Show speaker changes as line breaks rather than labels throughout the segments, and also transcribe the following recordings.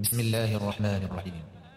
بسم الله الرحمن الرحيم.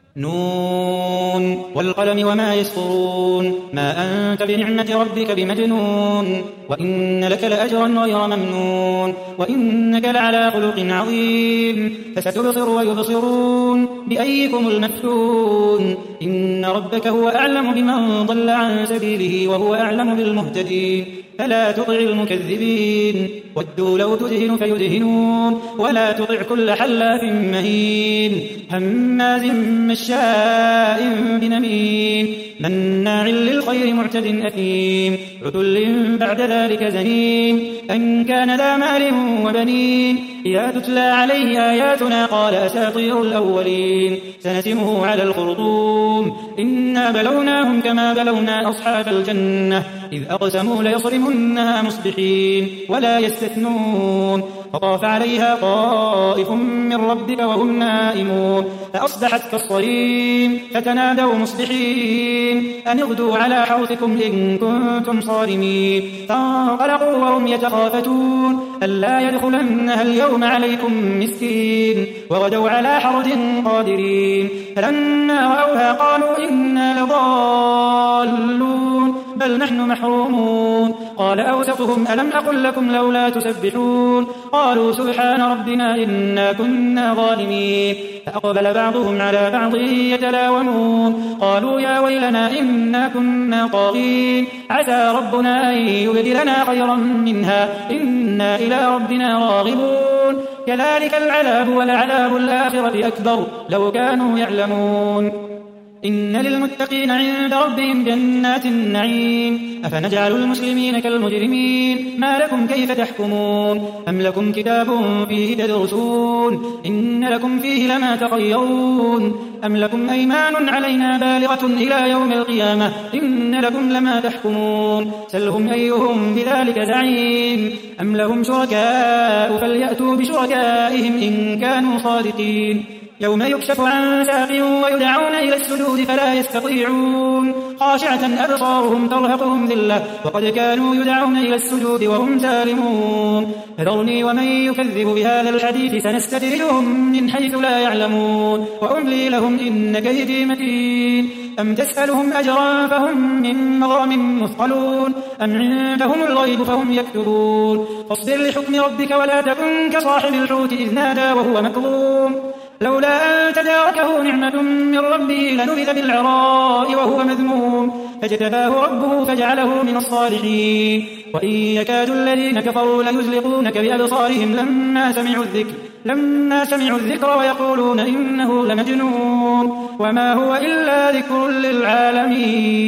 نون والقلم وما يسطرون ما أنت بنعمة ربك بمجنون وإن لك لأجرا غير ممنون وإنك لعلى خلق عظيم فستبصر ويبصرون بأيكم المفتون إن ربك هو أعلم بمن ضل عن سبيله وهو أعلم بالمهتدين فلا تطع المكذبين ودوا لو تدهن فيدهنون ولا تطع كل حلاف مهين هماز مشاء بنميم مناع للخير معتد أثيم عتل بعد ذلك زنيم أن كان ذا مال وبنين إذا تتلى عليه آياتنا قال أساطير الأولين سنسمه على الخرطوم إنا بلوناهم كما بلونا أصحاب الجنة إذ أقسموا ليصرمنها مصبحين ولا يستثنون فطاف عليها طائف من ربك وهم نائمون فأصبحت كالصريم فتنادوا مصبحين أن اغدوا على حوثكم إن كنتم صارمين فانطلقوا وهم يتخافتون ألا يدخلنها اليوم عليكم مسكين وغدوا على حرد قادرين فلما رأوها قالوا إنا لضالون بل نحن محرومون قال أوسطهم ألم أقل لكم لولا تسبحون قالوا سبحان ربنا إنا كنا ظالمين فأقبل بعضهم على بعض يتلاومون قالوا يا ويلنا إنا كنا طاغين عسى ربنا أن يبدلنا خيرا منها إنا إلى ربنا راغبون كذلك العذاب ولعذاب الآخرة أكبر لو كانوا يعلمون إن للمتقين عند ربهم جنات النعيم أفنجعل المسلمين كالمجرمين ما لكم كيف تحكمون أم لكم كتاب فيه تدرسون إن لكم فيه لما تخيرون أم لكم أيمان علينا بالغة إلى يوم القيامة إن لكم لما تحكمون سلهم أيهم بذلك زعيم أم لهم شركاء فليأتوا بشركائهم إن كانوا صادقين يوم يكشف عن ساق ويدعون إلى السجود فلا يستطيعون خاشعة أبصارهم ترهقهم ذلة وقد كانوا يدعون إلى السجود وهم سالمون فذرني ومن يكذب بهذا الحديث سنستدرجهم من حيث لا يعلمون وأملي لهم إن كيدي متين أم تسألهم أجرا فهم من مغرم مثقلون أم عندهم الغيب فهم يكتبون فاصبر لحكم ربك ولا تكن كصاحب الحوت إذ نادى وهو مكظوم لولا أن تداركه نعمة من ربه لنبذ بالعراء وهو مذموم فاجتباه ربه فجعله من الصالحين وإن يكاد الذين كفروا ليزلقونك بأبصارهم لما سمعوا الذكر ويقولون إنه لمجنون وما هو إلا ذكر للعالمين.